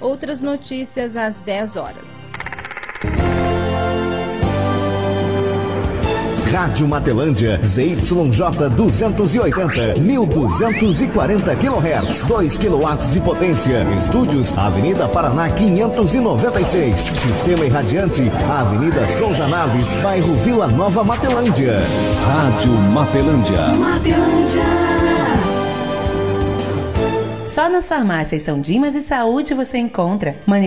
Outras notícias às 10 horas. Rádio Matelândia, ZYJ 280, 1240 kHz, 2 kW de potência. Estúdios, Avenida Paraná 596. Sistema irradiante, Avenida Souza Naves, bairro Vila Nova, Matelândia. Rádio Matelândia. Só nas farmácias São Dimas e Saúde você encontra